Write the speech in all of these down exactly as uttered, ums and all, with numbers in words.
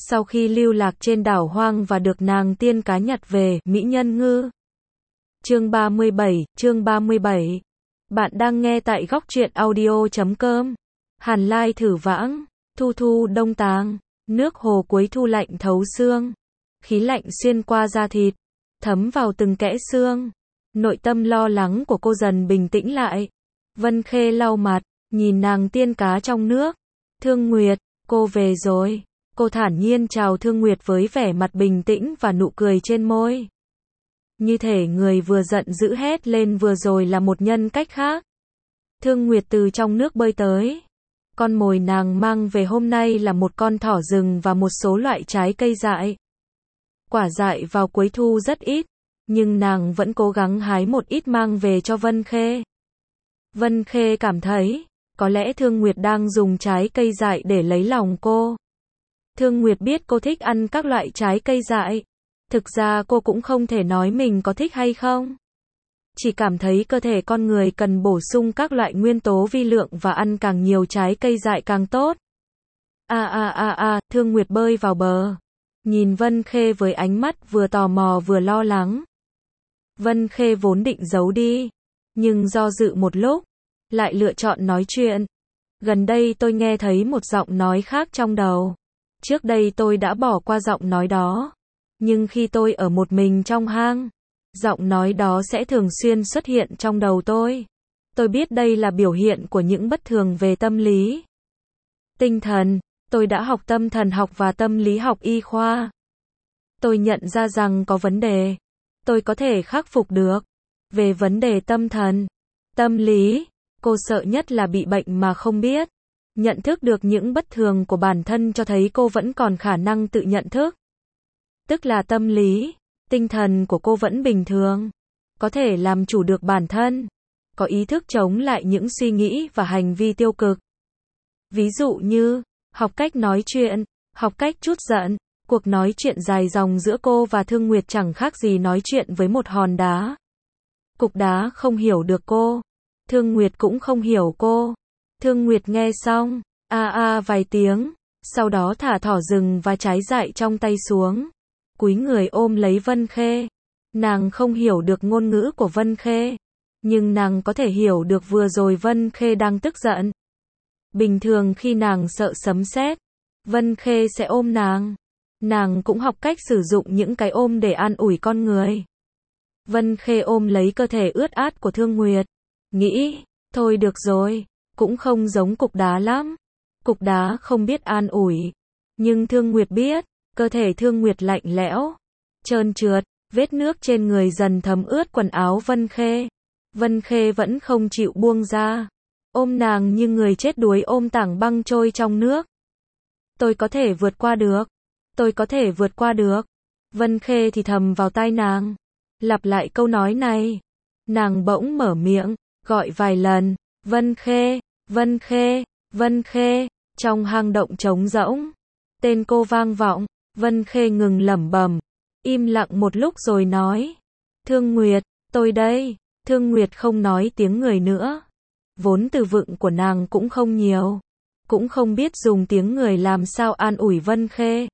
Sau khi lưu lạc trên đảo hoang và được nàng tiên cá nhặt về, mỹ nhân ngư. Chương ba mươi bảy, chương ba mươi bảy. Bạn đang nghe tại góc truyện audio chấm com. Hàn Lai thử vãng, thu thu đông tàng, nước hồ cuối thu lạnh thấu xương. Khí lạnh xuyên qua da thịt, thấm vào từng kẽ xương. Nội tâm lo lắng của cô dần bình tĩnh lại. Vân Khê lau mặt, nhìn nàng tiên cá trong nước. Thương Nguyệt, cô về rồi. Cô thản nhiên chào Thương Nguyệt với vẻ mặt bình tĩnh và nụ cười trên môi. Như thể người vừa giận dữ hét lên vừa rồi là một nhân cách khác. Thương Nguyệt từ trong nước bơi tới. Con mồi nàng mang về hôm nay là một con thỏ rừng và một số loại trái cây dại. Quả dại vào cuối thu rất ít, nhưng nàng vẫn cố gắng hái một ít mang về cho Vân Khê. Vân Khê cảm thấy, có lẽ Thương Nguyệt đang dùng trái cây dại để lấy lòng cô. Thương Nguyệt biết cô thích ăn các loại trái cây dại. Thực ra cô cũng không thể nói mình có thích hay không. Chỉ cảm thấy cơ thể con người cần bổ sung các loại nguyên tố vi lượng và ăn càng nhiều trái cây dại càng tốt. A a a a, Thương Nguyệt bơi vào bờ. Nhìn Vân Khê với ánh mắt vừa tò mò vừa lo lắng. Vân Khê vốn định giấu đi, nhưng do dự một lúc, lại lựa chọn nói chuyện. Gần đây tôi nghe thấy một giọng nói khác trong đầu. Trước đây tôi đã bỏ qua giọng nói đó. Nhưng khi tôi ở một mình trong hang, giọng nói đó sẽ thường xuyên xuất hiện trong đầu tôi. Tôi biết đây là biểu hiện của những bất thường về tâm lý. Tinh thần, tôi đã học tâm thần học và tâm lý học y khoa. Tôi nhận ra rằng có vấn đề. Tôi có thể khắc phục được. Về vấn đề tâm thần, tâm lý, cô sợ nhất là bị bệnh mà không biết. Nhận thức được những bất thường của bản thân cho thấy cô vẫn còn khả năng tự nhận thức. Tức là tâm lý, tinh thần của cô vẫn bình thường. Có thể làm chủ được bản thân. Có ý thức chống lại những suy nghĩ và hành vi tiêu cực. Ví dụ như, học cách nói chuyện, học cách trút giận. Cuộc nói chuyện dài dòng giữa cô và Thương Nguyệt chẳng khác gì nói chuyện với một hòn đá. Cục đá không hiểu được cô. Thương Nguyệt cũng không hiểu cô. Thương Nguyệt nghe xong, a a vài tiếng, sau đó thả thỏ rừng và trái dại trong tay xuống. Cúi người ôm lấy Vân Khê. Nàng không hiểu được ngôn ngữ của Vân Khê. Nhưng nàng có thể hiểu được vừa rồi Vân Khê đang tức giận. Bình thường khi nàng sợ sấm sét, Vân Khê sẽ ôm nàng. Nàng cũng học cách sử dụng những cái ôm để an ủi con người. Vân Khê ôm lấy cơ thể ướt át của Thương Nguyệt. Nghĩ, thôi được rồi, cũng không giống cục đá lắm. Cục đá không biết an ủi. Nhưng Thương Nguyệt biết, cơ thể Thương Nguyệt lạnh lẽo, trơn trượt, vết nước trên người dần thấm ướt quần áo Vân Khê. Vân Khê vẫn không chịu buông ra. Ôm nàng như người chết đuối ôm tảng băng trôi trong nước. Tôi có thể vượt qua được. Tôi có thể vượt qua được. Vân Khê thì thầm vào tai nàng. Lặp lại câu nói này. Nàng bỗng mở miệng, gọi vài lần. Vân Khê, Vân Khê, Vân Khê. Trong hang động trống rỗng, tên cô vang vọng. Vân Khê ngừng lẩm bẩm, im lặng một lúc rồi nói. Thương Nguyệt, tôi đây. Thương Nguyệt không nói tiếng người nữa. Vốn từ vựng của nàng cũng không nhiều. Cũng không biết dùng tiếng người làm sao an ủi Vân Khê.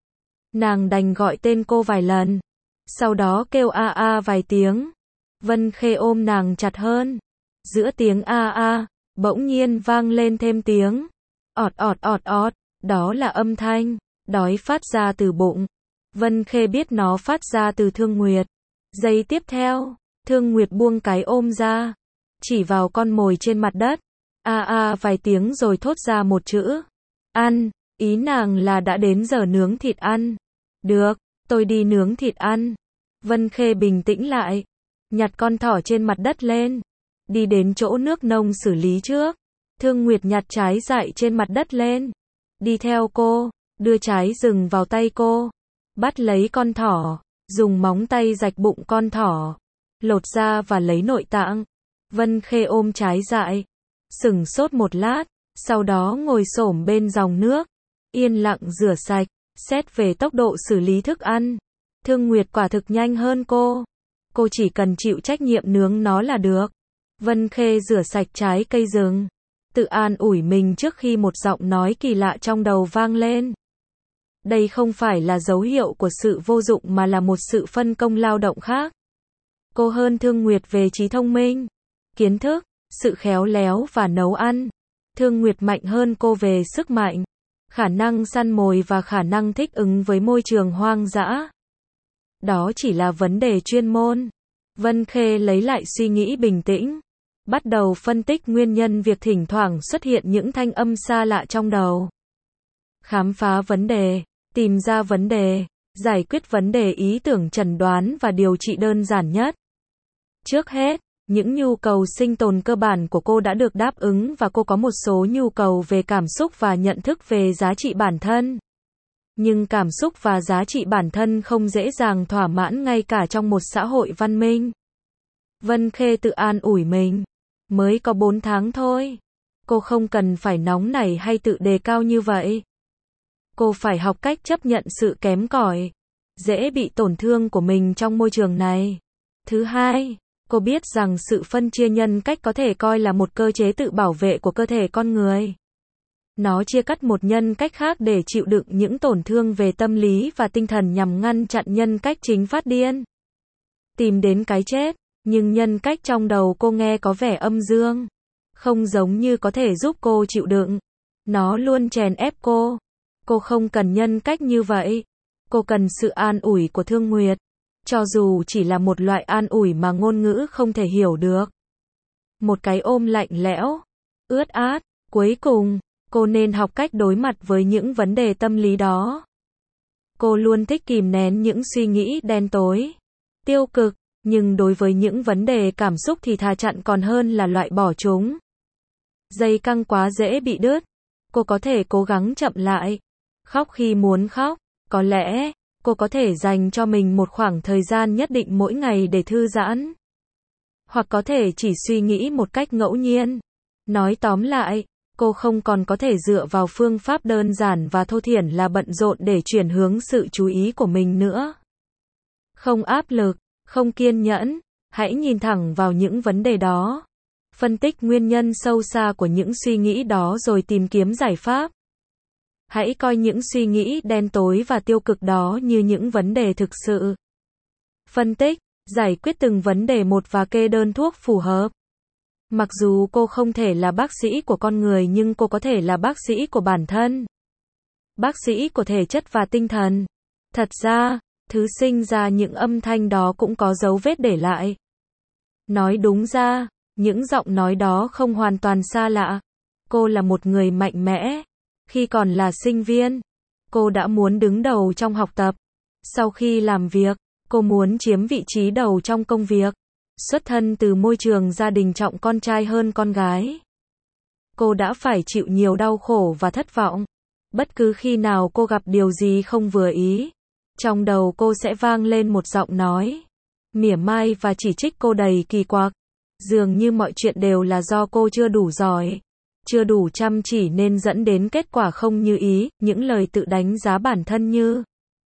Nàng đành gọi tên cô vài lần. Sau đó kêu a a vài tiếng. Vân Khê ôm nàng chặt hơn. Giữa tiếng a a, bỗng nhiên vang lên thêm tiếng. ọt ọt ọt ọt, đó là âm thanh đói phát ra từ bụng. Vân Khê biết nó phát ra từ Thương Nguyệt. Giây tiếp theo, Thương Nguyệt buông cái ôm ra, chỉ vào con mồi trên mặt đất. A a vài tiếng rồi thốt ra một chữ. Ăn, ý nàng là đã đến giờ nướng thịt ăn. Được, tôi đi nướng thịt ăn. Vân Khê bình tĩnh lại, nhặt con thỏ trên mặt đất lên, đi đến chỗ nước nông xử lý trước. Thương Nguyệt nhặt trái dại trên mặt đất lên, đi theo cô, đưa trái rừng vào tay cô, bắt lấy con thỏ, dùng móng tay rạch bụng con thỏ, lột ra và lấy nội tạng. Vân Khê ôm trái dại, sửng sốt một lát, sau đó ngồi xổm bên dòng nước, yên lặng rửa sạch. Xét về tốc độ xử lý thức ăn, Thương Nguyệt quả thực nhanh hơn cô. Cô chỉ cần chịu trách nhiệm nướng nó là được. Vân Khê rửa sạch trái cây rừng, tự an ủi mình trước khi một giọng nói kỳ lạ trong đầu vang lên. Đây không phải là dấu hiệu của sự vô dụng mà là một sự phân công lao động khác. Cô hơn Thương Nguyệt về trí thông minh, kiến thức, sự khéo léo và nấu ăn. Thương Nguyệt mạnh hơn cô về sức mạnh, khả năng săn mồi và khả năng thích ứng với môi trường hoang dã. Đó chỉ là vấn đề chuyên môn. Vân Khê lấy lại suy nghĩ bình tĩnh, bắt đầu phân tích nguyên nhân việc thỉnh thoảng xuất hiện những thanh âm xa lạ trong đầu. Khám phá vấn đề, tìm ra vấn đề, giải quyết vấn đề, ý tưởng chẩn đoán và điều trị đơn giản nhất. Trước hết, những nhu cầu sinh tồn cơ bản của cô đã được đáp ứng và cô có một số nhu cầu về cảm xúc và nhận thức về giá trị bản thân. Nhưng cảm xúc và giá trị bản thân không dễ dàng thỏa mãn ngay cả trong một xã hội văn minh. Vân Khê tự an ủi mình. Mới có bốn tháng thôi. Cô không cần phải nóng nảy hay tự đề cao như vậy. Cô phải học cách chấp nhận sự kém cỏi, dễ bị tổn thương của mình trong môi trường này. Thứ hai, cô biết rằng sự phân chia nhân cách có thể coi là một cơ chế tự bảo vệ của cơ thể con người. Nó chia cắt một nhân cách khác để chịu đựng những tổn thương về tâm lý và tinh thần nhằm ngăn chặn nhân cách chính phát điên. Tìm đến cái chết, nhưng nhân cách trong đầu cô nghe có vẻ âm dương. Không giống như có thể giúp cô chịu đựng. Nó luôn chèn ép cô. Cô không cần nhân cách như vậy. Cô cần sự an ủi của Thương Nguyệt. Cho dù chỉ là một loại an ủi mà ngôn ngữ không thể hiểu được. Một cái ôm lạnh lẽo, ướt át. Cuối cùng, cô nên học cách đối mặt với những vấn đề tâm lý đó. Cô luôn thích kìm nén những suy nghĩ đen tối, tiêu cực, nhưng đối với những vấn đề cảm xúc thì thà chặn còn hơn là loại bỏ chúng. Dây căng quá dễ bị đứt. Cô có thể cố gắng chậm lại, khóc khi muốn khóc. Có lẽ, cô có thể dành cho mình một khoảng thời gian nhất định mỗi ngày để thư giãn. Hoặc có thể chỉ suy nghĩ một cách ngẫu nhiên. Nói tóm lại, cô không còn có thể dựa vào phương pháp đơn giản và thô thiển là bận rộn để chuyển hướng sự chú ý của mình nữa. Không áp lực, không kiên nhẫn, hãy nhìn thẳng vào những vấn đề đó. Phân tích nguyên nhân sâu xa của những suy nghĩ đó rồi tìm kiếm giải pháp. Hãy coi những suy nghĩ đen tối và tiêu cực đó như những vấn đề thực sự. Phân tích, giải quyết từng vấn đề một và kê đơn thuốc phù hợp. Mặc dù cô không thể là bác sĩ của con người nhưng cô có thể là bác sĩ của bản thân. Bác sĩ của thể chất và tinh thần. Thật ra, thứ sinh ra những âm thanh đó cũng có dấu vết để lại. Nói đúng ra, những giọng nói đó không hoàn toàn xa lạ. Cô là một người mạnh mẽ. Khi còn là sinh viên, cô đã muốn đứng đầu trong học tập. Sau khi làm việc, cô muốn chiếm vị trí đầu trong công việc. Xuất thân từ môi trường gia đình trọng con trai hơn con gái. Cô đã phải chịu nhiều đau khổ và thất vọng. Bất cứ khi nào cô gặp điều gì không vừa ý, trong đầu cô sẽ vang lên một giọng nói mỉa mai và chỉ trích cô đầy kỳ quặc. Dường như mọi chuyện đều là do cô chưa đủ giỏi, chưa đủ chăm chỉ nên dẫn đến kết quả không như ý. Những lời tự đánh giá bản thân như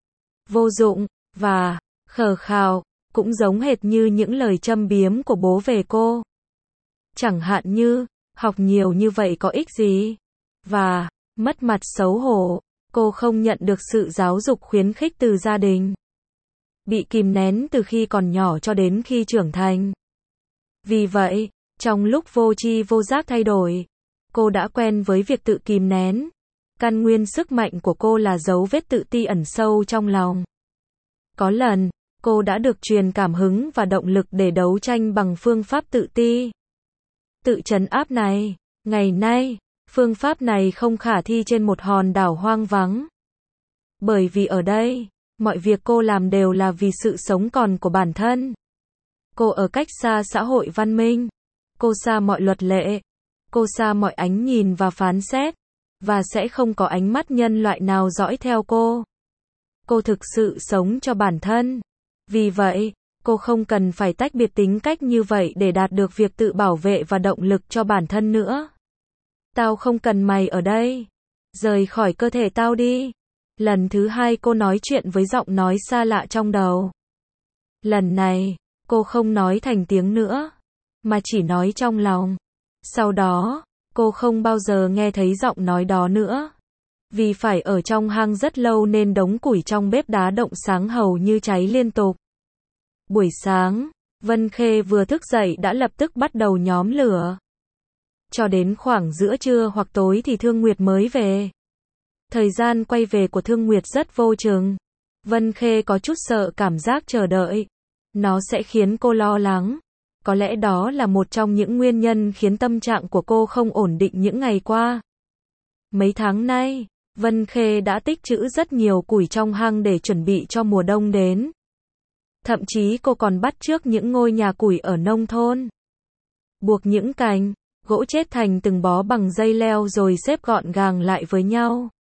vô dụng và khờ khào cũng giống hệt như những lời châm biếm của bố về cô. Chẳng hạn như, học nhiều như vậy có ích gì? Và, mất mặt xấu hổ, cô không nhận được sự giáo dục khuyến khích từ gia đình. Bị kìm nén từ khi còn nhỏ cho đến khi trưởng thành. Vì vậy, trong lúc vô tri vô giác thay đổi, cô đã quen với việc tự kìm nén. Căn nguyên sức mạnh của cô là dấu vết tự ti ẩn sâu trong lòng. Có lần, cô đã được truyền cảm hứng và động lực để đấu tranh bằng phương pháp tự ti. Tự trấn áp này, ngày nay, phương pháp này không khả thi trên một hòn đảo hoang vắng. Bởi vì ở đây, mọi việc cô làm đều là vì sự sống còn của bản thân. Cô ở cách xa xã hội văn minh. Cô xa mọi luật lệ. Cô xa mọi ánh nhìn và phán xét. Và sẽ không có ánh mắt nhân loại nào dõi theo cô. Cô thực sự sống cho bản thân. Vì vậy, cô không cần phải tách biệt tính cách như vậy để đạt được việc tự bảo vệ và động lực cho bản thân nữa. Tao không cần mày ở đây. Rời khỏi cơ thể tao đi. Lần thứ hai cô nói chuyện với giọng nói xa lạ trong đầu. Lần này, cô không nói thành tiếng nữa, mà chỉ nói trong lòng. Sau đó, cô không bao giờ nghe thấy giọng nói đó nữa. Vì phải ở trong hang rất lâu nên đống củi trong bếp đá động sáng hầu như cháy liên tục. Buổi sáng, Vân Khê vừa thức dậy đã lập tức bắt đầu nhóm lửa. Cho đến khoảng giữa trưa hoặc tối thì Thương Nguyệt mới về. Thời gian quay về của Thương Nguyệt rất vô chừng. Vân Khê có chút sợ cảm giác chờ đợi. Nó sẽ khiến cô lo lắng. Có lẽ đó là một trong những nguyên nhân khiến tâm trạng của cô không ổn định những ngày qua. Mấy tháng nay, Vân Khê đã tích trữ rất nhiều củi trong hang để chuẩn bị cho mùa đông đến. Thậm chí cô còn bắt chước những ngôi nhà củi ở nông thôn. Buộc những cành, gỗ chết thành từng bó bằng dây leo rồi xếp gọn gàng lại với nhau.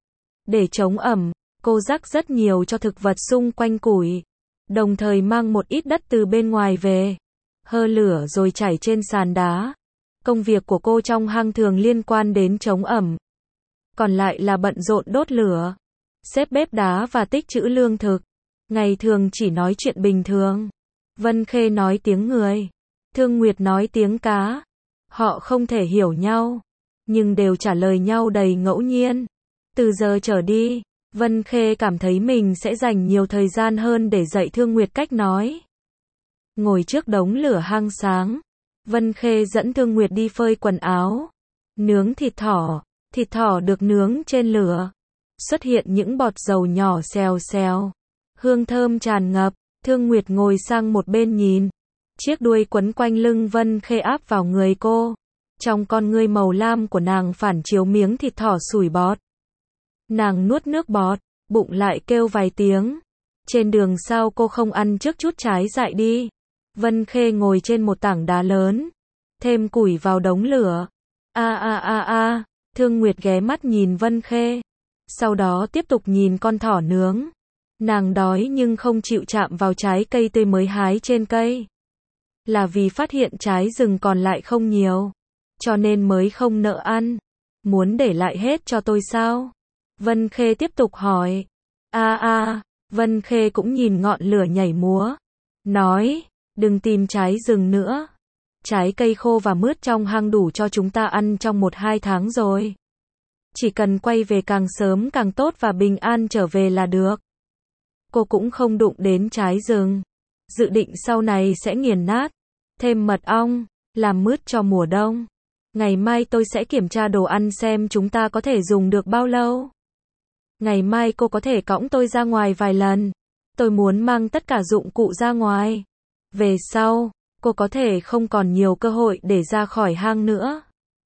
Để chống ẩm, cô rắc rất nhiều cho thực vật xung quanh củi. Đồng thời mang một ít đất từ bên ngoài về. Hơ lửa rồi chảy trên sàn đá. Công việc của cô trong hang thường liên quan đến chống ẩm. Còn lại là bận rộn đốt lửa, xếp bếp đá và tích trữ lương thực. Ngày thường chỉ nói chuyện bình thường. Vân Khê nói tiếng người. Thương Nguyệt nói tiếng cá. Họ không thể hiểu nhau, nhưng đều trả lời nhau đầy ngẫu nhiên. Từ giờ trở đi, Vân Khê cảm thấy mình sẽ dành nhiều thời gian hơn để dạy Thương Nguyệt cách nói. Ngồi trước đống lửa hang sáng, Vân Khê dẫn Thương Nguyệt đi phơi quần áo, nướng thịt thỏ. Thịt thỏ được nướng trên lửa. Xuất hiện những bọt dầu nhỏ xèo xèo. Hương thơm tràn ngập. Thương Nguyệt ngồi sang một bên nhìn. Chiếc đuôi quấn quanh lưng Vân Khê áp vào người cô. Trong con ngươi màu lam của nàng phản chiếu miếng thịt thỏ sủi bọt. Nàng nuốt nước bọt, bụng lại kêu vài tiếng. Trên đường sao cô không ăn trước chút trái dại đi. Vân Khê ngồi trên một tảng đá lớn. Thêm củi vào đống lửa. A a a a. Thương Nguyệt ghé mắt nhìn Vân Khê. Sau đó tiếp tục nhìn con thỏ nướng. Nàng đói nhưng không chịu chạm vào trái cây tươi mới hái trên cây. Là vì phát hiện trái rừng còn lại không nhiều. Cho nên mới không nỡ ăn. Muốn để lại hết cho tôi sao? Vân Khê tiếp tục hỏi. A a, Vân Khê cũng nhìn ngọn lửa nhảy múa. Nói, đừng tìm trái rừng nữa. Trái cây khô và mướt trong hang đủ cho chúng ta ăn trong một hai tháng rồi. Chỉ cần quay về càng sớm càng tốt và bình an trở về là được. Cô cũng không đụng đến trái rừng. Dự định sau này sẽ nghiền nát. Thêm mật ong, làm mướt cho mùa đông. Ngày mai tôi sẽ kiểm tra đồ ăn xem chúng ta có thể dùng được bao lâu. Ngày mai cô có thể cõng tôi ra ngoài vài lần. Tôi muốn mang tất cả dụng cụ ra ngoài. Về sau, cô có thể không còn nhiều cơ hội để ra khỏi hang nữa.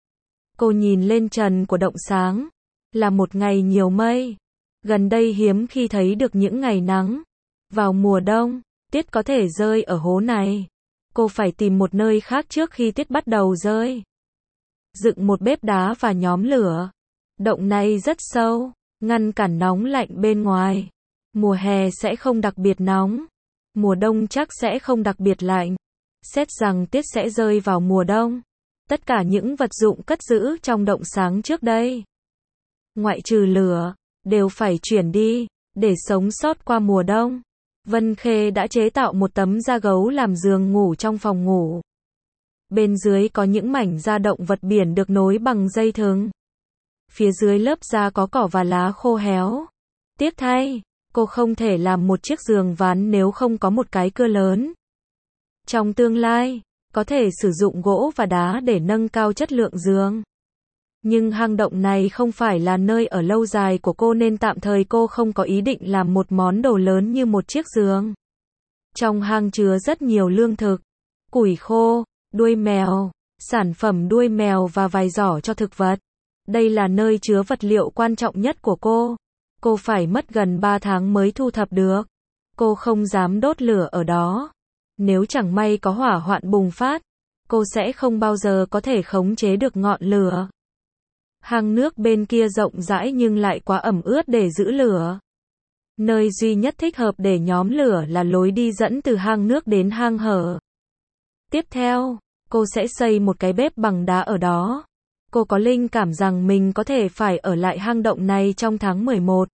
Cô nhìn lên trần của động sáng. Là một ngày nhiều mây. Gần đây hiếm khi thấy được những ngày nắng. Vào mùa đông, tuyết có thể rơi ở hố này. Cô phải tìm một nơi khác trước khi tuyết bắt đầu rơi. Dựng một bếp đá và nhóm lửa. Động này rất sâu, ngăn cản nóng lạnh bên ngoài. Mùa hè sẽ không đặc biệt nóng. Mùa đông chắc sẽ không đặc biệt lạnh. Xét rằng tuyết sẽ rơi vào mùa đông. Tất cả những vật dụng cất giữ trong động sáng trước đây, ngoại trừ lửa, đều phải chuyển đi, để sống sót qua mùa đông. Vân Khê đã chế tạo một tấm da gấu làm giường ngủ trong phòng ngủ. Bên dưới có những mảnh da động vật biển được nối bằng dây thừng. Phía dưới lớp da có cỏ và lá khô héo. Tiếc thay, cô không thể làm một chiếc giường ván nếu không có một cái cưa lớn. Trong tương lai, có thể sử dụng gỗ và đá để nâng cao chất lượng giường. Nhưng hang động này không phải là nơi ở lâu dài của cô nên tạm thời cô không có ý định làm một món đồ lớn như một chiếc giường. Trong hang chứa rất nhiều lương thực, củi khô, đuôi mèo, sản phẩm đuôi mèo và vài giỏ cho thực vật. Đây là nơi chứa vật liệu quan trọng nhất của cô. Cô phải mất gần ba tháng mới thu thập được. Cô không dám đốt lửa ở đó. Nếu chẳng may có hỏa hoạn bùng phát, cô sẽ không bao giờ có thể khống chế được ngọn lửa. Hang nước bên kia rộng rãi nhưng lại quá ẩm ướt để giữ lửa. Nơi duy nhất thích hợp để nhóm lửa là lối đi dẫn từ hang nước đến hang hở. Tiếp theo, cô sẽ xây một cái bếp bằng đá ở đó. Cô có linh cảm rằng mình có thể phải ở lại hang động này trong tháng mười một,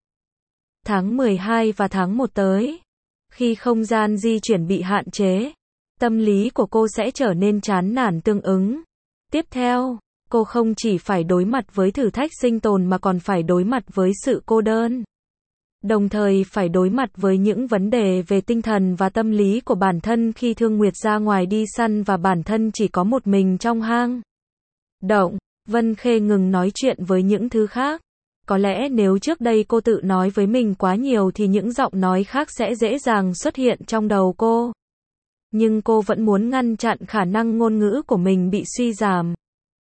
tháng mười hai và tháng một tới. Khi không gian di chuyển bị hạn chế, tâm lý của cô sẽ trở nên chán nản tương ứng. Tiếp theo, Cô không chỉ phải đối mặt với thử thách sinh tồn mà còn phải đối mặt với sự cô đơn. Đồng thời phải đối mặt với những vấn đề về tinh thần và tâm lý của bản thân khi Thương Nguyệt ra ngoài đi săn và bản thân chỉ có một mình trong hang động. Vân Khê ngừng nói chuyện với những thứ khác. Có lẽ nếu trước đây cô tự nói với mình quá nhiều thì những giọng nói khác sẽ dễ dàng xuất hiện trong đầu cô. Nhưng cô vẫn muốn ngăn chặn khả năng ngôn ngữ của mình bị suy giảm.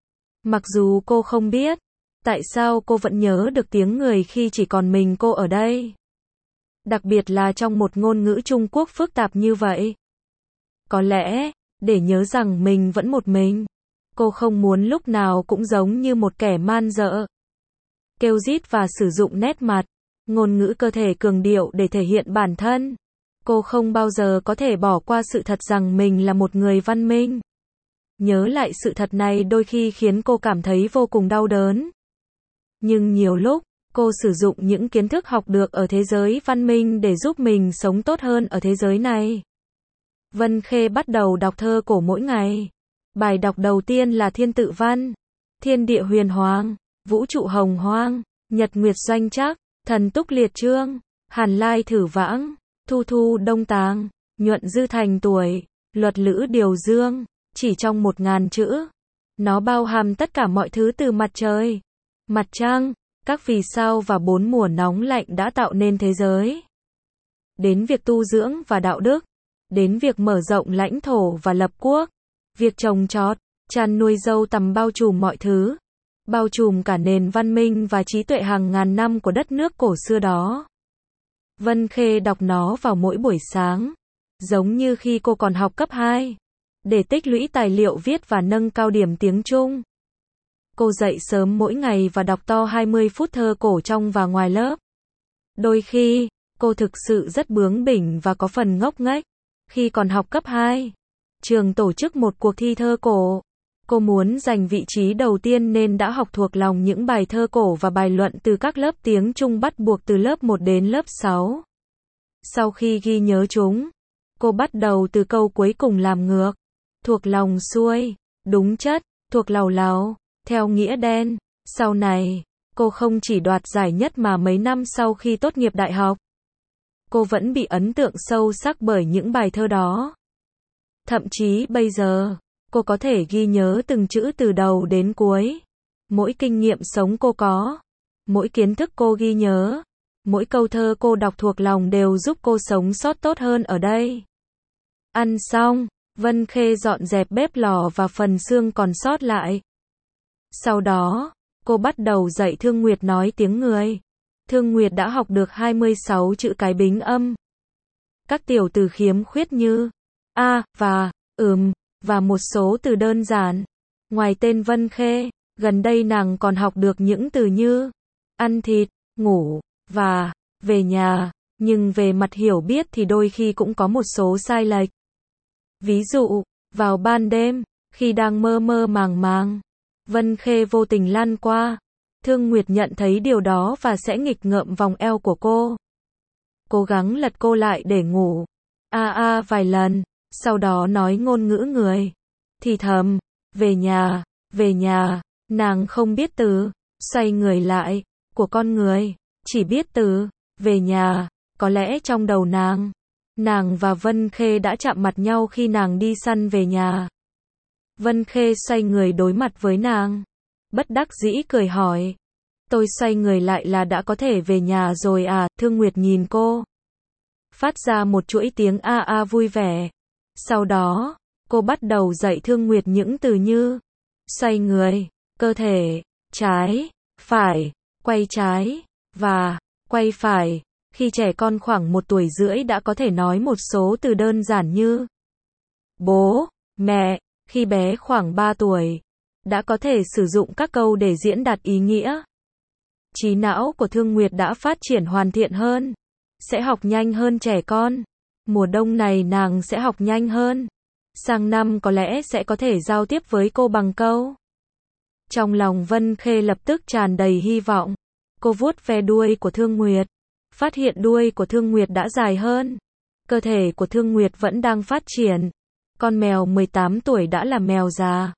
Mặc dù cô không biết tại sao cô vẫn nhớ được tiếng người khi chỉ còn mình cô ở đây. Đặc biệt là trong một ngôn ngữ Trung Quốc phức tạp như vậy. Có lẽ, để nhớ rằng mình vẫn một mình. Cô không muốn lúc nào cũng giống như một kẻ man dợ. Kêu rít và sử dụng nét mặt, ngôn ngữ cơ thể cường điệu để thể hiện bản thân. Cô không bao giờ có thể bỏ qua sự thật rằng mình là một người văn minh. Nhớ lại sự thật này đôi khi khiến cô cảm thấy vô cùng đau đớn. Nhưng nhiều lúc, cô sử dụng những kiến thức học được ở thế giới văn minh để giúp mình sống tốt hơn ở thế giới này. Vân Khê bắt đầu đọc thơ cổ mỗi ngày. Bài đọc đầu tiên là Thiên Tự Văn, Thiên Địa Huyền Hoàng, Vũ Trụ Hồng Hoang, Nhật Nguyệt Doanh Trắc, Thần Túc Liệt Trương, Hàn Lai Thử Vãng, Thu Thu Đông Tàng, Nhuận Dư Thành Tuổi, Luật Lữ Điều Dương, chỉ trong một ngàn chữ. Nó bao hàm tất cả mọi thứ từ mặt trời, mặt trăng, các vì sao và bốn mùa nóng lạnh đã tạo nên thế giới. Đến việc tu dưỡng và đạo đức, đến việc mở rộng lãnh thổ và lập quốc, việc trồng trọt, chăn nuôi dâu tằm bao trùm mọi thứ, bao trùm cả nền văn minh và trí tuệ hàng ngàn năm của đất nước cổ xưa đó. Vân Khê đọc nó vào mỗi buổi sáng, giống như khi cô còn học cấp hai, để tích lũy tài liệu viết và nâng cao điểm tiếng Trung. Cô dậy sớm mỗi ngày và đọc to hai mươi phút thơ cổ trong và ngoài lớp. Đôi khi, cô thực sự rất bướng bỉnh và có phần ngốc nghếch. Khi còn học cấp hai, trường tổ chức một cuộc thi thơ cổ. Cô muốn giành vị trí đầu tiên nên đã học thuộc lòng những bài thơ cổ và bài luận từ các lớp tiếng Trung bắt buộc từ lớp một đến lớp sáu. Sau khi ghi nhớ chúng, cô bắt đầu từ câu cuối cùng làm ngược. Thuộc lòng xuôi, đúng chất, thuộc lầu lầu, theo nghĩa đen. Sau này, cô không chỉ đoạt giải nhất mà mấy năm sau khi tốt nghiệp đại học, cô vẫn bị ấn tượng sâu sắc bởi những bài thơ đó. Thậm chí bây giờ, cô có thể ghi nhớ từng chữ từ đầu đến cuối. Mỗi kinh nghiệm sống cô có, mỗi kiến thức cô ghi nhớ, mỗi câu thơ cô đọc thuộc lòng đều giúp cô sống sót tốt hơn ở đây. Ăn xong, Vân Khê dọn dẹp bếp lò và phần xương còn sót lại. Sau đó, cô bắt đầu dạy Thương Nguyệt nói tiếng người. Thương Nguyệt đã học được hai mươi sáu chữ cái bính âm. Các tiểu từ khiếm khuyết như a và ừm và một số từ đơn giản. Ngoài tên Vân Khê, gần đây nàng còn học được những từ như ăn thịt, ngủ và về nhà, nhưng về mặt hiểu biết thì đôi khi cũng có một số sai lệch. Ví dụ, vào ban đêm, khi đang mơ mơ màng màng, Vân Khê vô tình lăn qua. Thương Nguyệt nhận thấy điều đó và sẽ nghịch ngợm vòng eo của cô. Cố gắng lật cô lại để ngủ. A a vài lần, sau đó nói ngôn ngữ người. Thì thầm, về nhà, về nhà, nàng không biết từ, xoay người lại, của con người, chỉ biết từ, về nhà, có lẽ trong đầu nàng. Nàng và Vân Khê đã chạm mặt nhau khi nàng đi săn về nhà. Vân Khê xoay người đối mặt với nàng. Bất đắc dĩ cười hỏi. Tôi xoay người lại là đã có thể về nhà rồi à? Thương Nguyệt nhìn cô. Phát ra một chuỗi tiếng a a vui vẻ. Sau đó, cô bắt đầu dạy Thương Nguyệt những từ như xoay người, cơ thể, trái, phải, quay trái, và quay phải. Khi trẻ con khoảng một tuổi rưỡi đã có thể nói một số từ đơn giản như bố, mẹ. Khi bé khoảng ba tuổi, đã có thể sử dụng các câu để diễn đạt ý nghĩa. Trí não của Thương Nguyệt đã phát triển hoàn thiện hơn, sẽ học nhanh hơn trẻ con. Mùa đông này nàng sẽ học nhanh hơn. Sang năm có lẽ sẽ có thể giao tiếp với cô bằng câu. Trong lòng Vân Khê lập tức tràn đầy hy vọng. Cô vuốt ve đuôi của Thương Nguyệt, phát hiện đuôi của Thương Nguyệt đã dài hơn. Cơ thể của Thương Nguyệt vẫn đang phát triển. Con mèo mười tám tuổi đã là mèo già.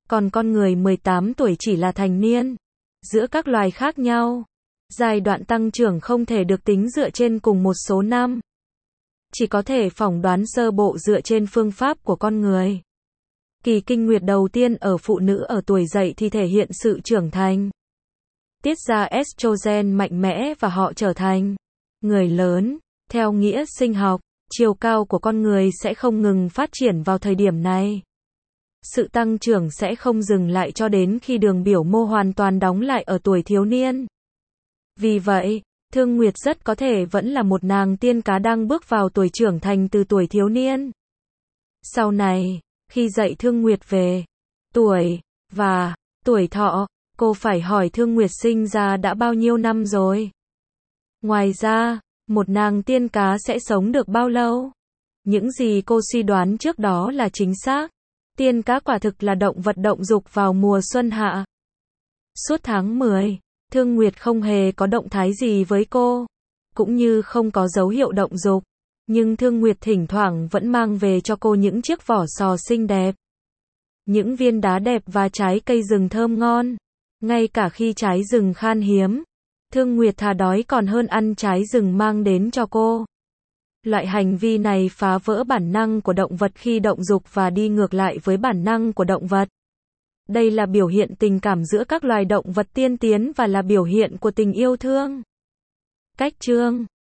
còn con người mười tám tuổi chỉ là thành niên. Giữa các loài khác nhau, giai đoạn tăng trưởng không thể được tính dựa trên cùng một số năm. Chỉ có thể phỏng đoán sơ bộ dựa trên phương pháp của con người. Kỳ kinh nguyệt đầu tiên ở phụ nữ ở tuổi dậy thì thể hiện sự trưởng thành. Tiết ra estrogen mạnh mẽ và họ trở thành người lớn. Theo nghĩa sinh học, chiều cao của con người sẽ không ngừng phát triển vào thời điểm này. Sự tăng trưởng sẽ không dừng lại cho đến khi đường biểu mô hoàn toàn đóng lại ở tuổi thiếu niên. Vì vậy, Thương Nguyệt rất có thể vẫn là một nàng tiên cá đang bước vào tuổi trưởng thành từ tuổi thiếu niên. Sau này, khi dạy Thương Nguyệt về tuổi và tuổi thọ, cô phải hỏi Thương Nguyệt sinh ra đã bao nhiêu năm rồi. Ngoài ra, một nàng tiên cá sẽ sống được bao lâu? Những gì cô suy đoán trước đó là chính xác. Tiên cá quả thực là động vật động dục vào mùa xuân hạ. Suốt tháng mười, Thương Nguyệt không hề có động thái gì với cô, cũng như không có dấu hiệu động dục. Nhưng Thương Nguyệt thỉnh thoảng vẫn mang về cho cô những chiếc vỏ sò xinh đẹp, những viên đá đẹp và trái cây rừng thơm ngon. Ngay cả khi trái rừng khan hiếm, Thương Nguyệt thà đói còn hơn ăn trái rừng mang đến cho cô. Loại hành vi này phá vỡ bản năng của động vật khi động dục và đi ngược lại với bản năng của động vật. Đây là biểu hiện tình cảm giữa các loài động vật tiên tiến và là biểu hiện của tình yêu thương. Cách chương